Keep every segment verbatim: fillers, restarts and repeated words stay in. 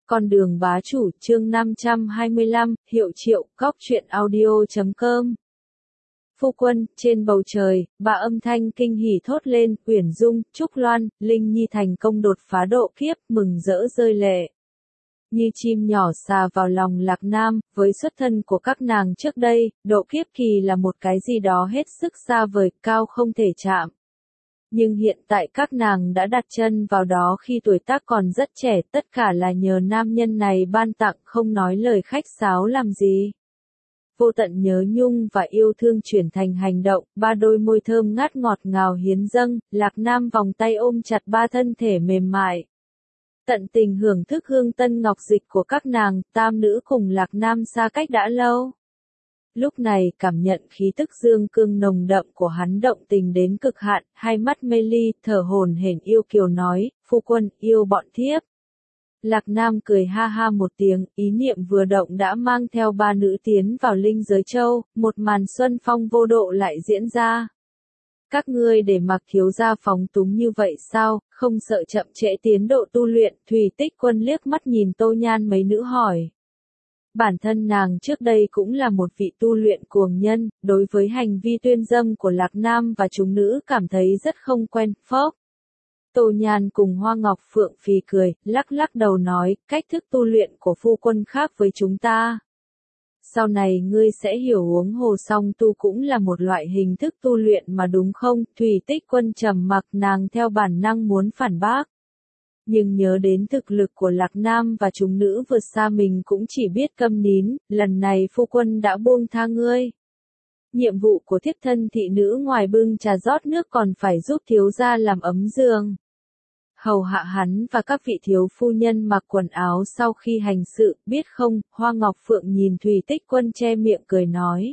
Con đường bá chủ chương năm trăm hai mươi lăm, hiệu triệu, góc truyện audio chấm com. Phu quân, trên bầu trời, ba âm thanh kinh hỉ thốt lên, Uyển Dung, Trúc Loan, Linh Nhi thành công đột phá độ kiếp, mừng rỡ rơi lệ. Như chim nhỏ xà vào lòng Lạc Nam, với xuất thân của các nàng trước đây, độ kiếp kỳ là một cái gì đó hết sức xa vời, cao không thể chạm. Nhưng hiện tại các nàng đã đặt chân vào đó khi tuổi tác còn rất trẻ, tất cả là nhờ nam nhân này ban tặng, không nói lời khách sáo làm gì. Vô tận nhớ nhung và yêu thương chuyển thành hành động, ba đôi môi thơm ngát ngọt ngào hiến dâng, Lạc Nam vòng tay ôm chặt ba thân thể mềm mại. Tận tình hưởng thức hương tân ngọc dịch của các nàng, tam nữ cùng Lạc Nam xa cách đã lâu. Lúc này cảm nhận khí tức dương cương nồng đậm của hắn động tình đến cực hạn, hai mắt mê ly, thở hổn hển yêu kiều nói, phu quân, yêu bọn thiếp. Lạc Nam cười ha ha một tiếng, ý niệm vừa động đã mang theo ba nữ tiến vào linh giới châu, một màn xuân phong vô độ lại diễn ra. Các ngươi để mặc thiếu gia phóng túng như vậy sao, không sợ chậm trễ tiến độ tu luyện, Thủy Tích Quân liếc mắt nhìn Tô Nhan mấy nữ hỏi. Bản thân nàng trước đây cũng là một vị tu luyện cuồng nhân, đối với hành vi tuyên dâm của Lạc Nam và chúng nữ cảm thấy rất không quen, phốc. Tô Nhan cùng Hoa Ngọc Phượng phì cười, lắc lắc đầu nói, cách thức tu luyện của phu quân khác với chúng ta. Sau này ngươi sẽ hiểu uống hồ song tu cũng là một loại hình thức tu luyện mà đúng không? Thủy Tích Quân trầm mặc, nàng theo bản năng muốn phản bác. Nhưng nhớ đến thực lực của Lạc Nam và chúng nữ vượt xa mình cũng chỉ biết câm nín, lần này phu quân đã buông tha ngươi. Nhiệm vụ của thiếp thân thị nữ ngoài bưng trà rót nước còn phải giúp thiếu gia làm ấm giường. Hầu hạ hắn và các vị thiếu phu nhân mặc quần áo sau khi hành sự, biết không? Hoa Ngọc Phượng nhìn Thủy Tích Quân che miệng cười nói.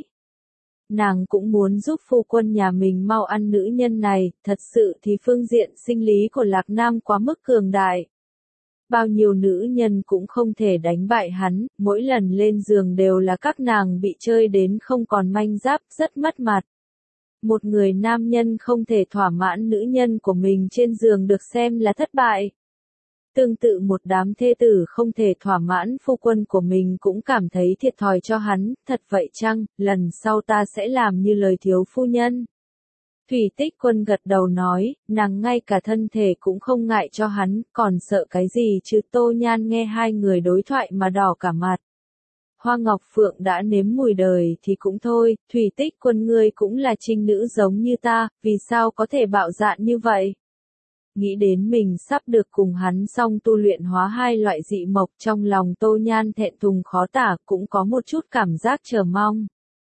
Nàng cũng muốn giúp phu quân nhà mình mau ăn nữ nhân này, thật sự thì phương diện sinh lý của Lạc Nam quá mức cường đại. Bao nhiêu nữ nhân cũng không thể đánh bại hắn, mỗi lần lên giường đều là các nàng bị chơi đến không còn manh giáp, rất mất mặt. Một người nam nhân không thể thỏa mãn nữ nhân của mình trên giường được xem là thất bại. Tương tự một đám thê tử không thể thỏa mãn phu quân của mình cũng cảm thấy thiệt thòi cho hắn, thật vậy chăng, lần sau ta sẽ làm như lời thiếu phu nhân. Thủy Tích Quân gật đầu nói, nàng ngay cả thân thể cũng không ngại cho hắn, còn sợ cái gì chứ? Tô Nhan nghe hai người đối thoại mà đỏ cả mặt. Hoa Ngọc Phượng đã nếm mùi đời thì cũng thôi, Thủy Tích Quân ngươi cũng là trinh nữ giống như ta, vì sao có thể bạo dạn như vậy? Nghĩ đến mình sắp được cùng hắn xong tu luyện hóa hai loại dị mộc, trong lòng Tô Nhan thẹn thùng khó tả, cũng có một chút cảm giác chờ mong.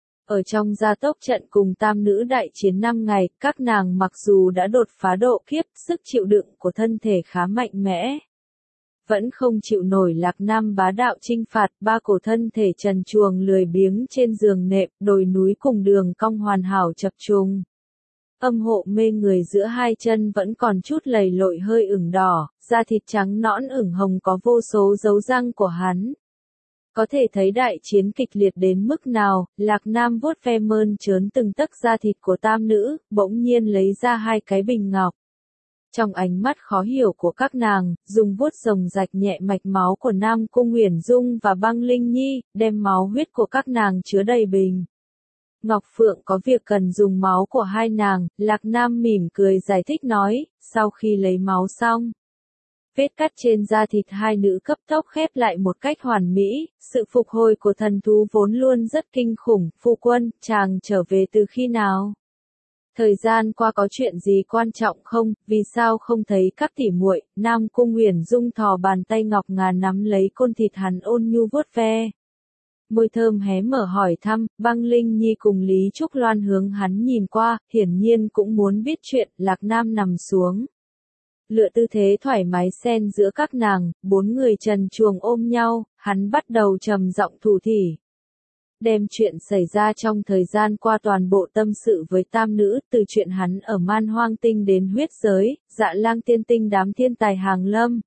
Ở trong gia tốc trận cùng tam nữ đại chiến năm ngày, các nàng mặc dù đã đột phá độ kiếp, sức chịu đựng của thân thể khá mạnh mẽ. Vẫn không chịu nổi Lạc Nam bá đạo chinh phạt, ba cổ thân thể trần truồng lười biếng trên giường nệm, đồi núi cùng đường cong hoàn hảo chập trùng. Âm hộ mê người giữa hai chân vẫn còn chút lầy lội hơi ửng đỏ, da thịt trắng nõn ửng hồng có vô số dấu răng của hắn. Có thể thấy đại chiến kịch liệt đến mức nào, Lạc Nam vuốt ve mơn trớn từng tấc da thịt của tam nữ, bỗng nhiên lấy ra hai cái bình ngọc. Trong ánh mắt khó hiểu của các nàng, dùng vuốt rồng rạch nhẹ mạch máu của Nam Cung Uyển Dung và Băng Linh Nhi, đem máu huyết của các nàng chứa đầy bình. Ngọc Phượng có việc cần dùng máu của hai nàng, Lạc Nam mỉm cười giải thích nói, sau khi lấy máu xong. Vết cắt trên da thịt hai nữ cấp tốc khép lại một cách hoàn mỹ, sự phục hồi của thần thú vốn luôn rất kinh khủng, phu quân, chàng trở về từ khi nào? Thời gian qua có chuyện gì quan trọng không, vì sao không thấy các tỉ muội? Nam Cung Uyển Dung thò bàn tay ngọc ngà nắm lấy côn thịt hắn ôn nhu vuốt ve. Môi thơm hé mở hỏi thăm, Băng Linh Nhi cùng Lý Trúc Loan hướng hắn nhìn qua, hiển nhiên cũng muốn biết chuyện. Lạc Nam nằm xuống. Lựa tư thế thoải mái xen giữa các nàng, bốn người trần truồng ôm nhau, hắn bắt đầu trầm giọng thủ thỉ. Đem chuyện xảy ra trong thời gian qua toàn bộ tâm sự với tam nữ, từ chuyện hắn ở Man Hoang Tinh đến huyết giới, Dạ Lang Tiên Tinh đám thiên tài hàng lâm.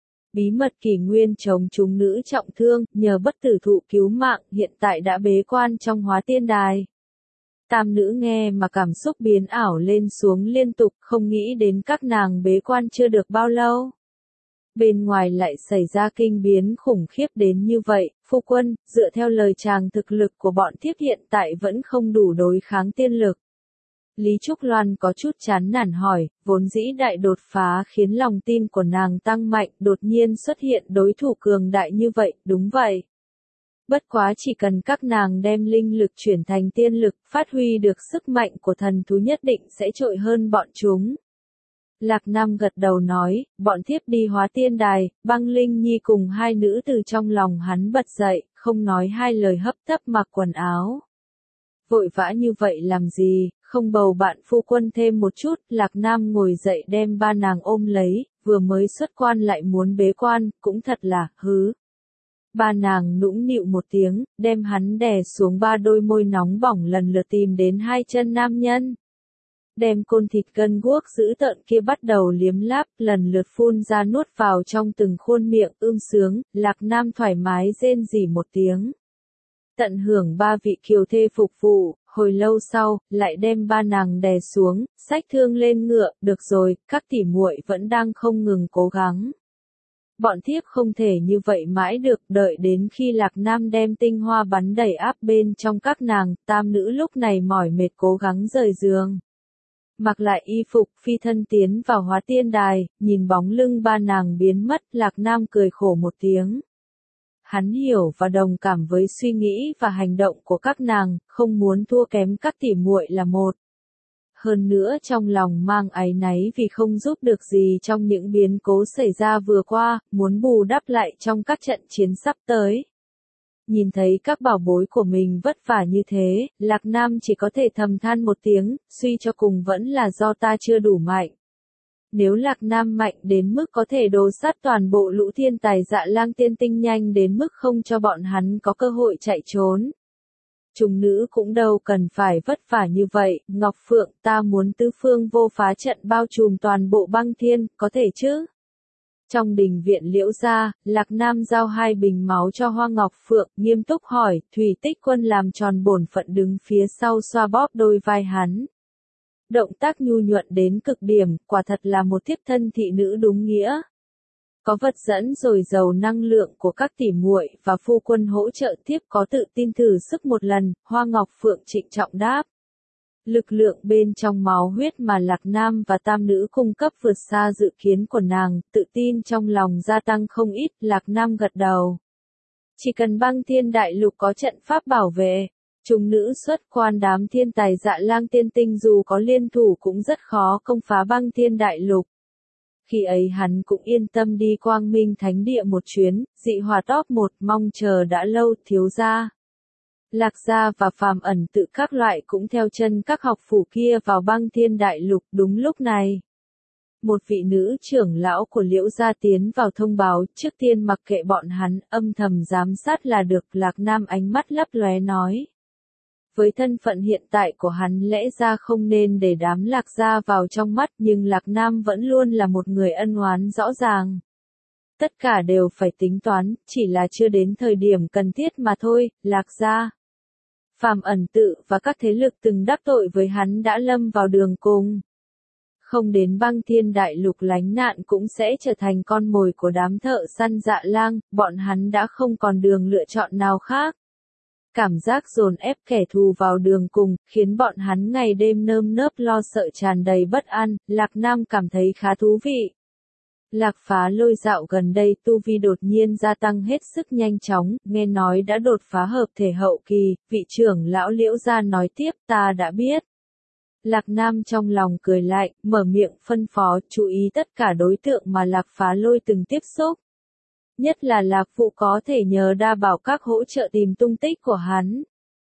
Bí mật kỷ nguyên chống chúng nữ trọng thương, nhờ bất tử thụ cứu mạng, hiện tại đã bế quan trong Hóa Tiên Đài. Tam nữ nghe mà cảm xúc biến ảo lên xuống liên tục, không nghĩ đến các nàng bế quan chưa được bao lâu. Bên ngoài lại xảy ra kinh biến khủng khiếp đến như vậy, phu quân, dựa theo lời chàng thực lực của bọn thiếp hiện tại vẫn không đủ đối kháng tiên lực. Lý Trúc Loan có chút chán nản hỏi, vốn dĩ đại đột phá khiến lòng tin của nàng tăng mạnh, đột nhiên xuất hiện đối thủ cường đại như vậy, đúng vậy. Bất quá chỉ cần các nàng đem linh lực chuyển thành tiên lực, phát huy được sức mạnh của thần thú nhất định sẽ trội hơn bọn chúng. Lạc Nam gật đầu nói, bọn thiếp đi hóa tiên đài, Băng Linh Nhi cùng hai nữ từ trong lòng hắn bật dậy, không nói hai lời hấp tấp mặc quần áo. Vội vã như vậy làm gì, không bầu bạn phu quân thêm một chút, Lạc Nam ngồi dậy đem ba nàng ôm lấy, vừa mới xuất quan lại muốn bế quan, cũng thật là, hứ. Ba nàng nũng nịu một tiếng, đem hắn đè xuống ba đôi môi nóng bỏng lần lượt tìm đến hai chân nam nhân. Đem côn thịt gân guốc dữ tợn kia bắt đầu liếm láp, lần lượt phun ra nuốt vào trong từng khuôn miệng ưm sướng, Lạc Nam thoải mái rên rỉ một tiếng. Tận hưởng ba vị kiều thê phục vụ, hồi lâu sau, lại đem ba nàng đè xuống, xách thương lên ngựa, được rồi, các tỷ muội vẫn đang không ngừng cố gắng. Bọn thiếp không thể như vậy mãi được, đợi đến khi Lạc Nam đem tinh hoa bắn đầy áp bên trong các nàng, tam nữ lúc này mỏi mệt cố gắng rời giường. Mặc lại y phục, phi thân tiến vào hóa tiên đài, nhìn bóng lưng ba nàng biến mất, Lạc Nam cười khổ một tiếng. Hắn hiểu và đồng cảm với suy nghĩ và hành động của các nàng, không muốn thua kém các tỷ muội là một. Hơn nữa trong lòng mang áy náy vì không giúp được gì trong những biến cố xảy ra vừa qua, muốn bù đắp lại trong các trận chiến sắp tới. Nhìn thấy các bảo bối của mình vất vả như thế, Lạc Nam chỉ có thể thầm than một tiếng, suy cho cùng vẫn là do ta chưa đủ mạnh. Nếu Lạc Nam mạnh đến mức có thể đồ sát toàn bộ lũ thiên tài Dạ Lang Tiên Tinh nhanh đến mức không cho bọn hắn có cơ hội chạy trốn. Chúng nữ cũng đâu cần phải vất vả như vậy, Ngọc Phượng, ta muốn tứ phương vô phá trận bao trùm toàn bộ băng thiên, có thể chứ? Trong đình viện Liễu gia, Lạc Nam giao hai bình máu cho Hoa Ngọc Phượng, nghiêm túc hỏi, Thủy Tích Quân làm tròn bổn phận đứng phía sau xoa bóp đôi vai hắn. Động tác nhu nhuận đến cực điểm, quả thật là một thiếp thân thị nữ đúng nghĩa. Có vật dẫn rồi giàu năng lượng của các tỷ muội và phu quân hỗ trợ tiếp có tự tin thử sức một lần, Hoa Ngọc Phượng trịnh trọng đáp. Lực lượng bên trong máu huyết mà Lạc Nam và tam nữ cung cấp vượt xa dự kiến của nàng, tự tin trong lòng gia tăng không ít, Lạc Nam gật đầu. Chỉ cần băng thiên đại lục có trận pháp bảo vệ, chúng nữ xuất quan đám thiên tài Dạ Lang Tiên Tinh dù có liên thủ cũng rất khó công phá băng thiên đại lục. Khi ấy hắn cũng yên tâm đi Quang Minh Thánh Địa một chuyến, dị hòa top một mong chờ đã lâu, thiếu gia. Lạc gia và Phàm Ẩn Tự các loại cũng theo chân các học phủ kia vào băng thiên đại lục đúng lúc này. Một vị nữ trưởng lão của Liễu gia tiến vào thông báo, trước tiên mặc kệ bọn hắn, âm thầm giám sát là được, Lạc Nam ánh mắt lấp lóe nói. Với thân phận hiện tại của hắn lẽ ra không nên để đám Lạc gia vào trong mắt, nhưng Lạc Nam vẫn luôn là một người ân oán rõ ràng. Tất cả đều phải tính toán, chỉ là chưa đến thời điểm cần thiết mà thôi, Lạc gia. Phàm Ẩn Tự và các thế lực từng đắc tội với hắn đã lâm vào đường cùng. Không đến băng thiên đại lục lánh nạn cũng sẽ trở thành con mồi của đám thợ săn Dạ Lang, bọn hắn đã không còn đường lựa chọn nào khác. Cảm giác dồn ép kẻ thù vào đường cùng, khiến bọn hắn ngày đêm nơm nớp lo sợ tràn đầy bất an, Lạc Nam cảm thấy khá thú vị. Lạc Phá Lôi dạo gần đây tu vi đột nhiên gia tăng hết sức nhanh chóng, nghe nói đã đột phá hợp thể hậu kỳ, vị trưởng lão Liễu gia nói tiếp, ta đã biết. Lạc Nam trong lòng cười lại, mở miệng phân phó, chú ý tất cả đối tượng mà Lạc Phá Lôi từng tiếp xúc. Nhất là Lạc Phụ có thể nhờ đa bảo các hỗ trợ tìm tung tích của hắn.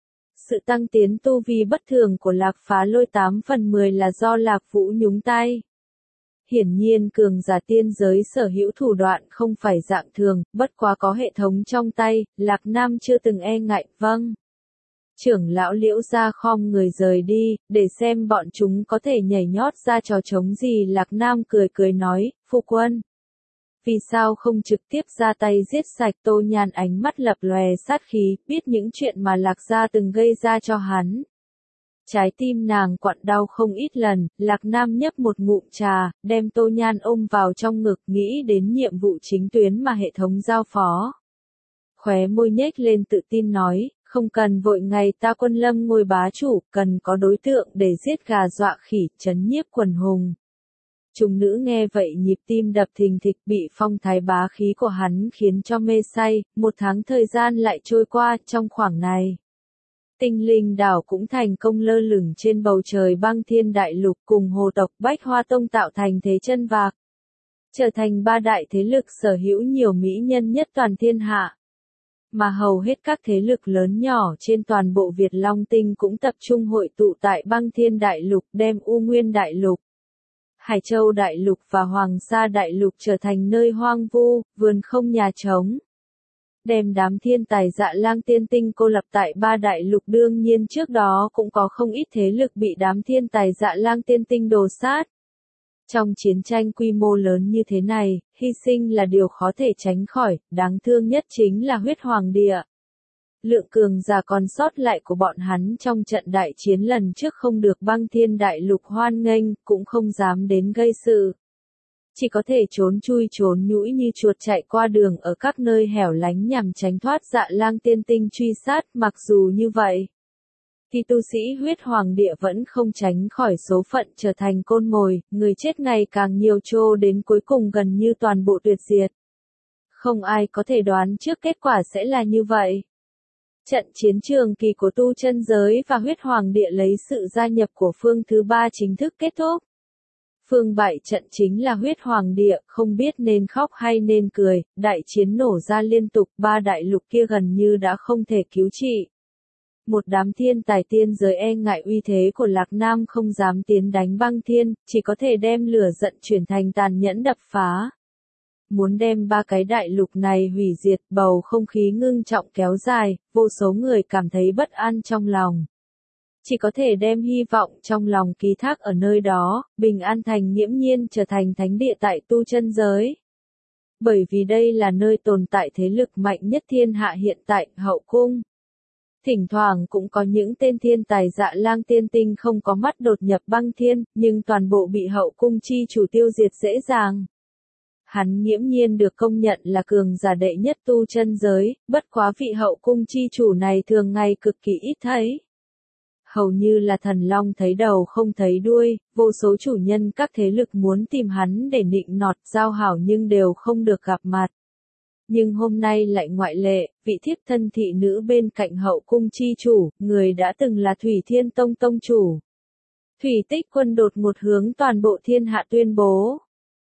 Sự tăng tiến tu vi bất thường của Lạc Phá Lôi tám phần mười là do Lạc Vũ nhúng tay. Hiển nhiên cường giả tiên giới sở hữu thủ đoạn không phải dạng thường, bất quá có hệ thống trong tay, Lạc Nam chưa từng e ngại, vâng. Trưởng lão Liễu gia khom người rời đi, để xem bọn chúng có thể nhảy nhót ra trò trống gì, Lạc Nam cười cười nói, phu quân. Vì sao không trực tiếp ra tay giết sạch? Tô Nhan ánh mắt lập lòe sát khí, biết những chuyện mà Lạc gia từng gây ra cho hắn. Trái tim nàng quặn đau không ít lần, Lạc Nam nhấp một ngụm trà, đem Tô Nhan ôm vào trong ngực, nghĩ đến nhiệm vụ chính tuyến mà hệ thống giao phó. Khóe môi nhếch lên tự tin nói, không cần vội, ngày ta quân lâm ngôi bá chủ, cần có đối tượng để giết gà dọa khỉ, trấn nhiếp quần hùng. Chúng nữ nghe vậy nhịp tim đập thình thịch, bị phong thái bá khí của hắn khiến cho mê say, một tháng thời gian lại trôi qua, trong khoảng này. Tinh linh đảo cũng thành công lơ lửng trên bầu trời băng thiên đại lục, cùng hồ tộc Bách Hoa Tông tạo thành thế chân vạc. Trở thành ba đại thế lực sở hữu nhiều mỹ nhân nhất toàn thiên hạ. Mà hầu hết các thế lực lớn nhỏ trên toàn bộ Việt Long Tinh cũng tập trung hội tụ tại băng thiên đại lục, đem U Nguyên đại lục, Hải Châu đại lục và Hoàng Sa đại lục trở thành nơi hoang vu, vườn không nhà trống. Đem đám thiên tài Dạ Lang Tiên Tinh cô lập tại ba đại lục, đương nhiên trước đó cũng có không ít thế lực bị đám thiên tài Dạ Lang Tiên Tinh đồ sát. Trong chiến tranh quy mô lớn như thế này, hy sinh là điều khó thể tránh khỏi, đáng thương nhất chính là huyết hoàng địa. Lượng cường giả còn sót lại của bọn hắn trong trận đại chiến lần trước không được băng thiên đại lục hoan nghênh, cũng không dám đến gây sự. Chỉ có thể trốn chui trốn nhũi như chuột chạy qua đường ở các nơi hẻo lánh nhằm tránh thoát Dạ Lang Tiên Tinh truy sát. Mặc dù như vậy, thì tu sĩ huyết hoàng địa vẫn không tránh khỏi số phận trở thành côn mồi, người chết ngày càng nhiều, trô đến cuối cùng gần như toàn bộ tuyệt diệt. Không ai có thể đoán trước kết quả sẽ là như vậy. Trận chiến trường kỳ của tu chân giới và huyết hoàng địa lấy sự gia nhập của phương thứ ba chính thức kết thúc. Phương bại trận chính là huyết hoàng địa, không biết nên khóc hay nên cười, đại chiến nổ ra liên tục, ba đại lục kia gần như đã không thể cứu trị. Một đám thiên tài tiên giới e ngại uy thế của Lạc Nam không dám tiến đánh băng thiên, chỉ có thể đem lửa giận chuyển thành tàn nhẫn đập phá. Muốn đem ba cái đại lục này hủy diệt, bầu không khí ngưng trọng kéo dài, vô số người cảm thấy bất an trong lòng. Chỉ có thể đem hy vọng trong lòng ký thác ở nơi đó, bình an thành nghiễm nhiên trở thành thánh địa tại tu chân giới. Bởi vì đây là nơi tồn tại thế lực mạnh nhất thiên hạ hiện tại, hậu cung. Thỉnh thoảng cũng có những tên thiên tài Dạ Lang Tiên Tinh không có mắt đột nhập băng thiên, nhưng toàn bộ bị hậu cung chi chủ tiêu diệt dễ dàng. Hắn nghiễm nhiên được công nhận là cường giả đệ nhất tu chân giới, bất quá vị hậu cung chi chủ này thường ngày cực kỳ ít thấy. Hầu như là thần long thấy đầu không thấy đuôi, vô số chủ nhân các thế lực muốn tìm hắn để nịnh nọt giao hảo nhưng đều không được gặp mặt. Nhưng hôm nay lại ngoại lệ, vị thiếp thân thị nữ bên cạnh hậu cung chi chủ, người đã từng là Thủy Thiên Tông tông chủ. Thủy Tích Quân đột ngột hướng toàn bộ thiên hạ tuyên bố.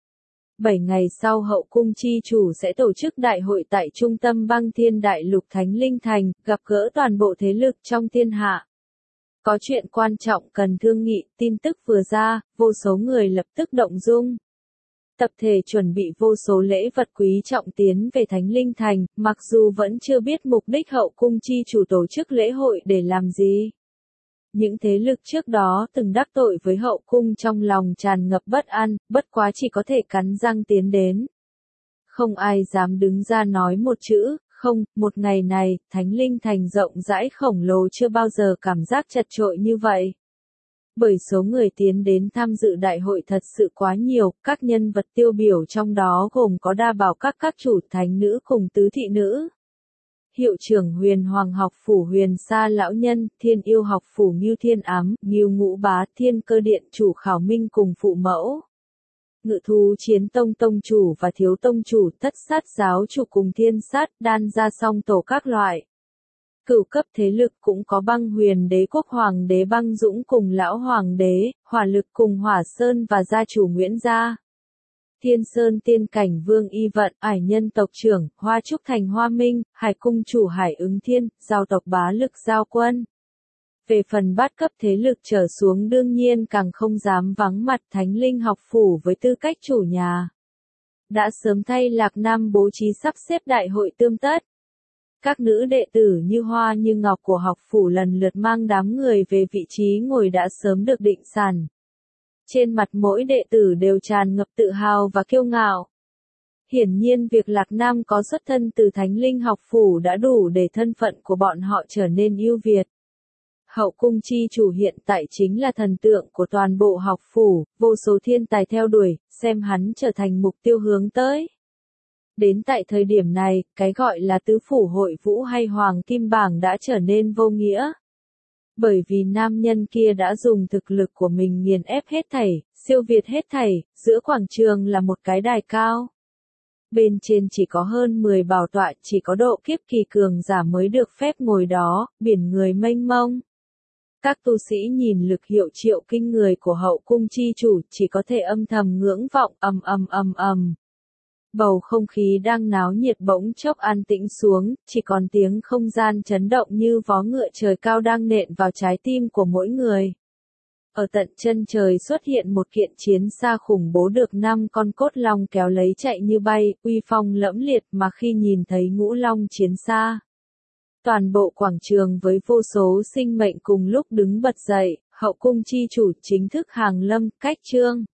Bảy ngày sau hậu cung chi chủ sẽ tổ chức đại hội tại trung tâm băng thiên đại lục Thánh Linh Thành, gặp gỡ toàn bộ thế lực trong thiên hạ. Có chuyện quan trọng cần thương nghị, tin tức vừa ra, vô số người lập tức động dung. Tập thể chuẩn bị vô số lễ vật quý trọng tiến về Thánh Linh Thành, mặc dù vẫn chưa biết mục đích hậu cung chi chủ tổ chức lễ hội để làm gì. Những thế lực trước đó từng đắc tội với hậu cung trong lòng tràn ngập bất an, bất quá chỉ có thể cắn răng tiến đến. Không ai dám đứng ra nói một chữ, không, một ngày này, Thánh Linh Thành rộng rãi khổng lồ chưa bao giờ cảm giác chật chội như vậy. Bởi số người tiến đến tham dự đại hội thật sự quá nhiều, các nhân vật tiêu biểu trong đó gồm có đa bảo các các chủ thánh nữ cùng tứ thị nữ. Hiệu trưởng Huyền Hoàng học phủ Huyền Sa lão nhân, Thiên Yêu học phủ Ngưu Thiên Ám, Ngưu Ngũ Bá, Thiên Cơ điện chủ Khảo Minh cùng phụ mẫu. Ngự thú chiến tông tông chủ và thiếu tông chủ, Thất sát giáo chủ cùng Thiên sát, Đan gia song tổ các loại. Cửu cấp thế lực cũng có băng huyền đế quốc hoàng đế băng dũng cùng lão hoàng đế, hỏa lực cùng hỏa sơn và gia chủ Nguyễn gia. Thiên Sơn tiên cảnh Vương Y Vận, Ải nhân tộc trưởng, Hoa Trúc Thành Hoa Minh, Hải cung chủ Hải Ứng Thiên, giao tộc bá lực giao quân. Về phần bát cấp thế lực trở xuống đương nhiên càng không dám vắng mặt Thánh Linh học phủ với tư cách chủ nhà. Đã sớm thay Lạc Nam bố trí sắp xếp đại hội tươm tất. Các nữ đệ tử như hoa như ngọc của học phủ lần lượt mang đám người về vị trí ngồi đã sớm được định sẵn. Trên mặt mỗi đệ tử đều tràn ngập tự hào và kiêu ngạo. Hiển nhiên việc Lạc Nam có xuất thân từ Thánh Linh học phủ đã đủ để thân phận của bọn họ trở nên ưu việt. Hậu cung chi chủ hiện tại chính là thần tượng của toàn bộ học phủ, vô số thiên tài theo đuổi, xem hắn trở thành mục tiêu hướng tới. Đến tại thời điểm này, cái gọi là tứ phủ hội vũ hay hoàng kim bảng đã trở nên vô nghĩa. Bởi vì nam nhân kia đã dùng thực lực của mình nghiền ép hết thảy, siêu việt hết thảy, giữa quảng trường là một cái đài cao. Bên trên chỉ có hơn mười bảo tọa, chỉ có độ kiếp kỳ cường giả mới được phép ngồi đó, biển người mênh mông. Các tu sĩ nhìn lực hiệu triệu kinh người của hậu cung chi chủ, chỉ có thể âm thầm ngưỡng vọng, ầm ầm ầm ầm. Bầu không khí đang náo nhiệt bỗng chốc an tĩnh xuống, chỉ còn tiếng không gian chấn động như vó ngựa trời cao đang nện vào trái tim của mỗi người. Ở tận chân trời xuất hiện một kiện chiến xa khủng bố được năm con cốt long kéo lấy chạy như bay, uy phong lẫm liệt mà khi nhìn thấy ngũ long chiến xa. Toàn bộ quảng trường với vô số sinh mệnh cùng lúc đứng bật dậy, hậu cung chi chủ chính thức hàng lâm, cách trương.